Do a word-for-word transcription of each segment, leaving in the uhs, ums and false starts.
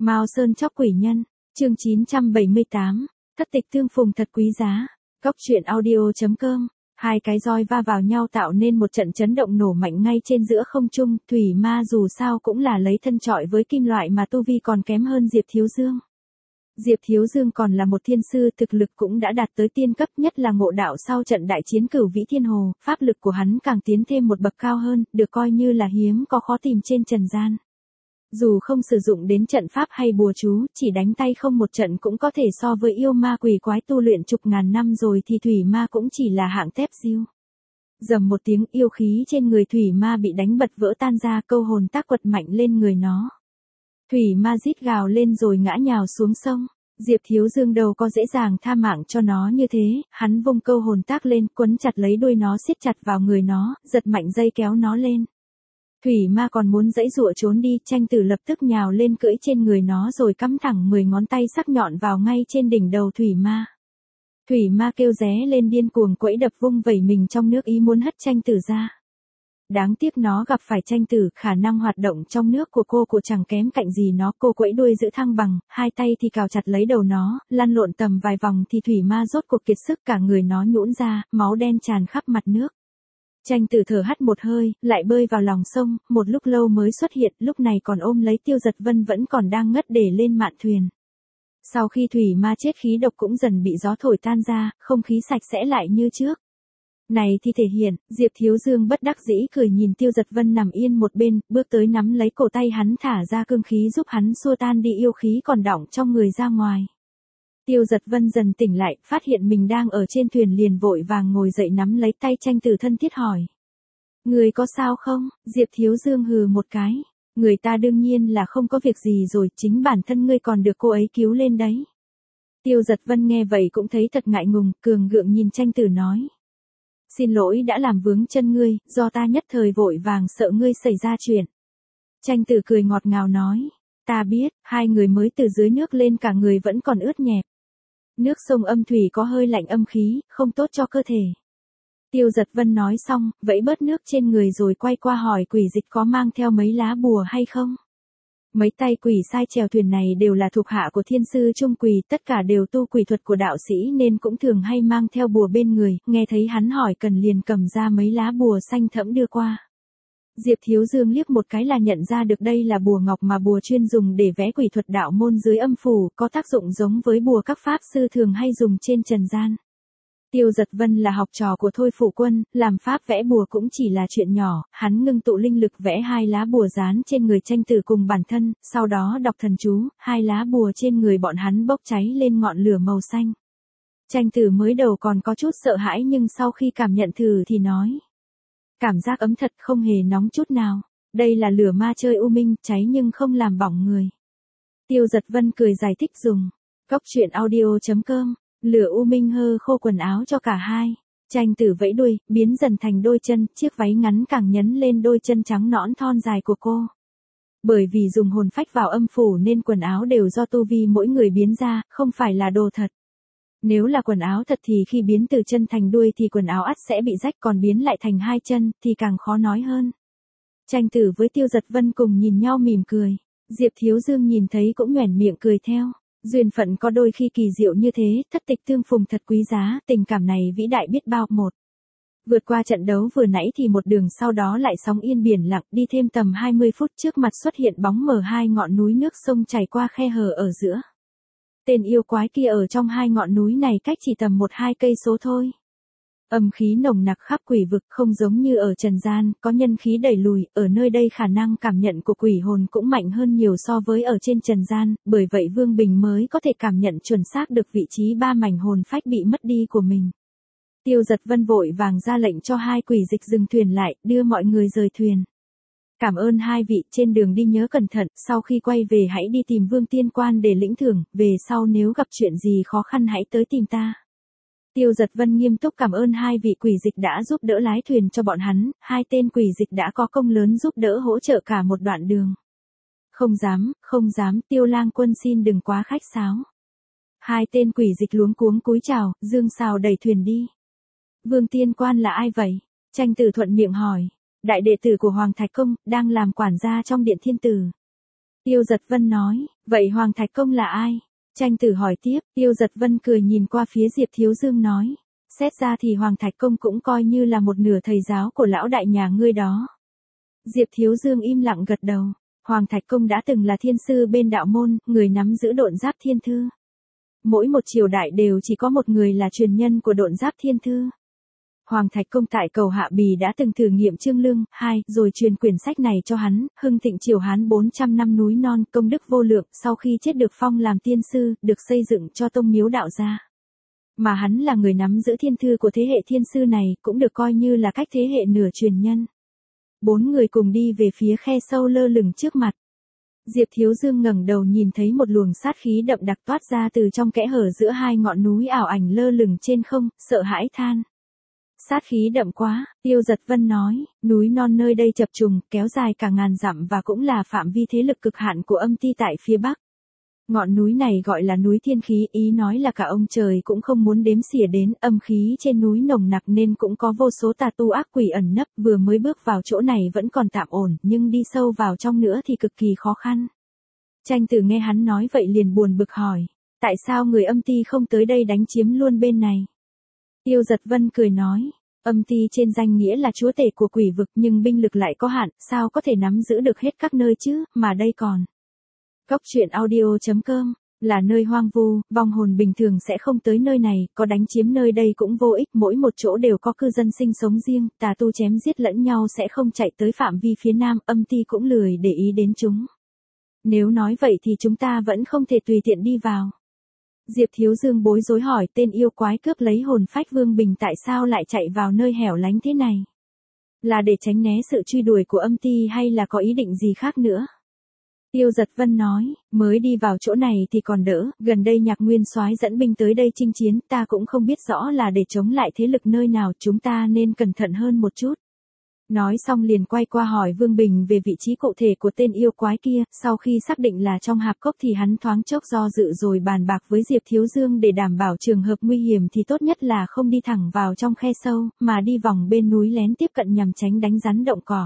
Mao Sơn chóc quỷ nhân, chương chín trăm bảy mươi tám, thất tịch tương phùng thật quý giá. Góc truyện audio chấm com. Hai cái roi va vào nhau tạo nên một trận chấn động nổ mạnh ngay trên giữa không trung, thủy ma dù sao cũng là lấy thân trọi với kim loại mà tu vi còn kém hơn Diệp Thiếu Dương. Diệp Thiếu Dương còn là một thiên sư, thực lực cũng đã đạt tới tiên cấp, nhất là ngộ đạo sau trận đại chiến Cửu Vĩ Thiên Hồ, pháp lực của hắn càng tiến thêm một bậc cao hơn, được coi như là hiếm có khó tìm trên trần gian. Dù không sử dụng đến trận pháp hay bùa chú, chỉ đánh tay không một trận cũng có thể so với yêu ma quỷ quái tu luyện chục ngàn năm rồi thì thủy ma cũng chỉ là hạng tép diêu. Dầm một tiếng, yêu khí trên người thủy ma bị đánh bật vỡ tan ra, câu hồn tác quật mạnh lên người nó. Thủy ma rít gào lên rồi ngã nhào xuống sông. Diệp Thiếu Dương đâu có dễ dàng tha mạng cho nó như thế, hắn vung câu hồn tác lên, quấn chặt lấy đuôi nó, siết chặt vào người nó, giật mạnh dây kéo nó lên. Thủy ma còn muốn giãy giụa trốn đi, Tranh Tử lập tức nhào lên cưỡi trên người nó rồi cắm thẳng mười ngón tay sắc nhọn vào ngay trên đỉnh đầu thủy ma. Thủy ma kêu ré lên điên cuồng quẫy đập vung vẩy mình trong nước ý muốn hất Tranh Tử ra. Đáng tiếc nó gặp phải Tranh Tử, khả năng hoạt động trong nước của cô của chẳng kém cạnh gì nó, cô quẫy đuôi giữ thăng bằng, hai tay thì cào chặt lấy đầu nó, lăn lộn tầm vài vòng thì thủy ma rốt cuộc kiệt sức, cả người nó nhũn ra, máu đen tràn khắp mặt nước. Tranh Tử thở hắt một hơi, lại bơi vào lòng sông, một lúc lâu mới xuất hiện, lúc này còn ôm lấy Tiêu Giật Vân vẫn còn đang ngất để lên mạn thuyền. Sau khi thủy ma chết, khí độc cũng dần bị gió thổi tan ra, không khí sạch sẽ lại như trước. Này thì thể hiện, Diệp Thiếu Dương bất đắc dĩ cười nhìn Tiêu Giật Vân nằm yên một bên, bước tới nắm lấy cổ tay hắn thả ra cương khí giúp hắn xua tan đi yêu khí còn đọng trong người ra ngoài. Tiêu Giật Vân dần tỉnh lại, phát hiện mình đang ở trên thuyền liền vội vàng ngồi dậy nắm lấy tay Tranh Tử thân thiết hỏi. Người có sao không? Diệp Thiếu Dương hừ một cái. Người ta đương nhiên là không có việc gì rồi, chính bản thân ngươi còn được cô ấy cứu lên đấy. Tiêu Giật Vân nghe vậy cũng thấy thật ngại ngùng, cường gượng nhìn Tranh Tử nói. Xin lỗi đã làm vướng chân ngươi, do ta nhất thời vội vàng sợ ngươi xảy ra chuyện. Tranh Tử cười ngọt ngào nói. Ta biết, hai người mới từ dưới nước lên cả người vẫn còn ướt nhẹp. Nước sông âm thủy có hơi lạnh âm khí, không tốt cho cơ thể. Tiêu Giật Vân nói xong, vẫy bớt nước trên người rồi quay qua hỏi quỷ dịch có mang theo mấy lá bùa hay không. Mấy tay quỷ sai chèo thuyền này đều là thuộc hạ của thiên sư Trung Quỳ, tất cả đều tu quỷ thuật của đạo sĩ nên cũng thường hay mang theo bùa bên người, nghe thấy hắn hỏi cần liền cầm ra mấy lá bùa xanh thẫm đưa qua. Diệp Thiếu Dương liếc một cái là nhận ra được đây là bùa ngọc mà bùa chuyên dùng để vẽ quỷ thuật đạo môn dưới âm phủ, có tác dụng giống với bùa các pháp sư thường hay dùng trên trần gian. Tiêu Giật Vân là học trò của Thôi Phủ Quân, làm pháp vẽ bùa cũng chỉ là chuyện nhỏ, hắn ngưng tụ linh lực vẽ hai lá bùa dán trên người Tranh Tử cùng bản thân, sau đó đọc thần chú, hai lá bùa trên người bọn hắn bốc cháy lên ngọn lửa màu xanh. Tranh Tử mới đầu còn có chút sợ hãi nhưng sau khi cảm nhận thử thì nói. Cảm giác ấm thật, không hề nóng chút nào. Đây là lửa ma chơi u minh, cháy nhưng không làm bỏng người. Tiêu Giật Vân cười giải thích dùng. Góc truyện audio chấm com. Lửa u minh hơ khô quần áo cho cả hai. Tranh Tử vẫy đuôi, biến dần thành đôi chân, chiếc váy ngắn càng nhấn lên đôi chân trắng nõn thon dài của cô. Bởi vì dùng hồn phách vào âm phủ nên quần áo đều do tu vi mỗi người biến ra, không phải là đồ thật. Nếu là quần áo thật thì khi biến từ chân thành đuôi thì quần áo ắt sẽ bị rách, còn biến lại thành hai chân thì càng khó nói hơn. Tranh Tử với Tiêu Giật Vân cùng nhìn nhau mỉm cười. Diệp Thiếu Dương nhìn thấy cũng nhoẻn miệng cười theo. Duyên phận có đôi khi kỳ diệu như thế, thất tịch tương phùng thật quý giá, tình cảm này vĩ đại biết bao. Một. Vượt qua trận đấu vừa nãy thì một đường sau đó lại sóng yên biển lặng, đi thêm tầm hai mươi phút trước mặt xuất hiện bóng mờ hai ngọn núi, nước sông chảy qua khe hở ở giữa. Tên yêu quái kia ở trong hai ngọn núi này cách chỉ tầm một hai cây số thôi. Âm khí nồng nặc khắp quỷ vực, không giống như ở trần gian, có nhân khí đẩy lùi, ở nơi đây khả năng cảm nhận của quỷ hồn cũng mạnh hơn nhiều so với ở trên trần gian, bởi vậy Vương Bình mới có thể cảm nhận chuẩn xác được vị trí ba mảnh hồn phách bị mất đi của mình. Tiêu Giật Vân vội vàng ra lệnh cho hai quỷ dịch dừng thuyền lại, đưa mọi người rời thuyền. Cảm ơn hai vị, trên đường đi nhớ cẩn thận, sau khi quay về hãy đi tìm Vương Tiên Quan để lĩnh thưởng, về sau nếu gặp chuyện gì khó khăn hãy tới tìm ta. Tiêu Giật Vân nghiêm túc cảm ơn hai vị quỷ dịch đã giúp đỡ lái thuyền cho bọn hắn, hai tên quỷ dịch đã có công lớn giúp đỡ hỗ trợ cả một đoạn đường. Không dám, không dám, Tiêu Lang Quân xin đừng quá khách sáo. Hai tên quỷ dịch luống cuống cúi chào, dương sào đẩy thuyền đi. Vương Tiên Quan là ai vậy? Tranh Tử thuận miệng hỏi. Đại đệ tử của Hoàng Thạch Công, đang làm quản gia trong điện thiên tử. Tiêu Giật Vân nói, Vậy Hoàng Thạch Công là ai? Tranh Tử hỏi tiếp, Tiêu Giật Vân cười nhìn qua phía Diệp Thiếu Dương nói. Xét ra thì Hoàng Thạch Công cũng coi như là một nửa thầy giáo của lão đại nhà ngươi đó. Diệp Thiếu Dương im lặng gật đầu. Hoàng Thạch Công đã từng là thiên sư bên đạo môn, người nắm giữ độn giáp thiên thư. Mỗi một triều đại đều chỉ có một người là truyền nhân của độn giáp thiên thư. Hoàng Thạch Công tại cầu Hạ Bì đã từng thử nghiệm Trương Lương, hai, rồi truyền quyển sách này cho hắn, hưng thịnh triều Hán bốn trăm năm núi non, công đức vô lượng, sau khi chết được phong làm tiên sư, được xây dựng cho tông miếu đạo gia. Mà hắn là người nắm giữ thiên thư của thế hệ thiên sư này, cũng được coi như là cách thế hệ nửa truyền nhân. Bốn người cùng đi về phía khe sâu lơ lửng trước mặt. Diệp Thiếu Dương ngẩng đầu nhìn thấy một luồng sát khí đậm đặc toát ra từ trong kẽ hở giữa hai ngọn núi ảo ảnh lơ lửng trên không, sợ hãi than. Sát khí đậm quá, Tiêu Giật Vân nói, núi non nơi đây chập trùng, kéo dài cả ngàn dặm và cũng là phạm vi thế lực cực hạn của âm ti tại phía bắc. Ngọn núi này gọi là núi thiên khí, ý nói là cả ông trời cũng không muốn đếm xỉa đến, âm khí trên núi nồng nặc nên cũng có vô số tà tu ác quỷ ẩn nấp, vừa mới bước vào chỗ này vẫn còn tạm ổn, nhưng đi sâu vào trong nữa thì cực kỳ khó khăn. Tranh Tử nghe hắn nói vậy liền buồn bực hỏi, tại sao người âm ti không tới đây đánh chiếm luôn bên này? Tiêu Giật Vân cười nói, âm ti trên danh nghĩa là chúa tể của quỷ vực nhưng binh lực lại có hạn, sao có thể nắm giữ được hết các nơi chứ, mà đây còn. Cốc truyện audio chấm com, là nơi hoang vu, vong hồn bình thường sẽ không tới nơi này, có đánh chiếm nơi đây cũng vô ích, mỗi một chỗ đều có cư dân sinh sống riêng, tà tu chém giết lẫn nhau sẽ không chạy tới phạm vi phía nam, âm ti cũng lười để ý đến chúng. Nếu nói vậy thì chúng ta vẫn không thể tùy tiện đi vào. Diệp Thiếu Dương bối rối hỏi tên yêu quái cướp lấy hồn phách Vương Bình tại sao lại chạy vào nơi hẻo lánh thế này? Là để tránh né sự truy đuổi của âm ti hay là có ý định gì khác nữa? Tiêu Giật Vân nói, mới đi vào chỗ này thì còn đỡ, gần đây Nhạc Nguyên Soái dẫn binh tới đây chinh chiến, ta cũng không biết rõ là để chống lại thế lực nơi nào, chúng ta nên cẩn thận hơn một chút. Nói xong liền quay qua hỏi Vương Bình về vị trí cụ thể của tên yêu quái kia, sau khi xác định là trong hạp cốc thì hắn thoáng chốc do dự rồi bàn bạc với Diệp Thiếu Dương để đảm bảo trường hợp nguy hiểm thì tốt nhất là không đi thẳng vào trong khe sâu, mà đi vòng bên núi lén tiếp cận nhằm tránh đánh rắn động cỏ.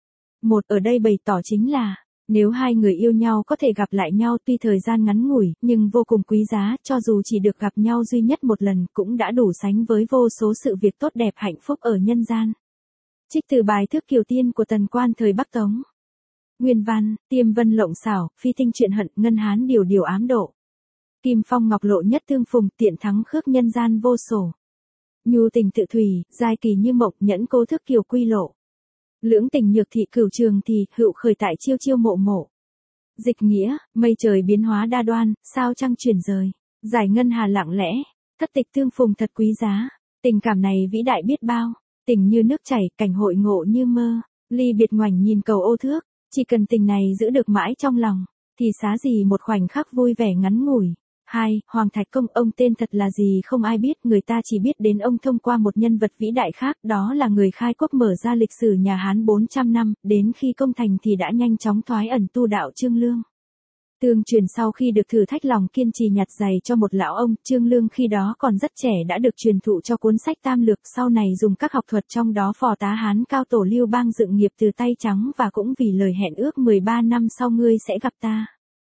Một ở đây bày tỏ chính là, nếu hai người yêu nhau có thể gặp lại nhau tuy thời gian ngắn ngủi, nhưng vô cùng quý giá, cho dù chỉ được gặp nhau duy nhất một lần cũng đã đủ sánh với vô số sự việc tốt đẹp hạnh phúc ở nhân gian. Trích từ bài Thước Kiều Tiên của Tần Quan thời Bắc Tống. Nguyên văn, Tiêm Vân lộng xảo, phi tinh truyện hận, ngân hán điều điều ám độ. Kim phong ngọc lộ nhất tương phùng, tiện thắng khước nhân gian vô sổ. Nhu tình tự thủy, giai kỳ như mộng, nhẫn cố thức kiều quy lộ. Lưỡng tình nhược thị cửu trường thì, hữu khởi tại chiêu chiêu mộ mộ. Dịch nghĩa, mây trời biến hóa đa đoan, sao trăng chuyển rời. Giải ngân hà lặng lẽ, thất tịch tương phùng thật quý giá. Tình cảm này vĩ đại biết bao. Tình như nước chảy, cảnh hội ngộ như mơ. Ly biệt ngoảnh nhìn cầu ô thước. Chỉ cần tình này giữ được mãi trong lòng, thì xá gì một khoảnh khắc vui vẻ ngắn ngủi. Hai, Hoàng Thạch Công, ông tên thật là gì không ai biết, người ta chỉ biết đến ông thông qua một nhân vật vĩ đại khác, đó là người khai quốc mở ra lịch sử nhà Hán bốn trăm năm, đến khi công thành thì đã nhanh chóng thoái ẩn tu đạo Trương Lương. Tương truyền sau khi được thử thách lòng kiên trì nhặt giày cho một lão ông, Trương Lương khi đó còn rất trẻ đã được truyền thụ cho cuốn sách Tam Lược, sau này dùng các học thuật trong đó phò tá Hán cao tổ Lưu Bang dựng nghiệp từ tay trắng và cũng vì lời hẹn ước mười ba năm sau ngươi sẽ gặp ta.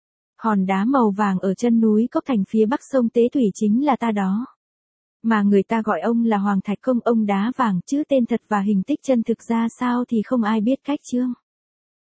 Hòn đá màu vàng ở chân núi Cốc Thành phía bắc sông Tế Thủy chính là ta đó. Mà người ta gọi ông là Hoàng Thạch Công, ông đá vàng, chứ tên thật và hình tích chân thực ra sao thì không ai biết cách chương.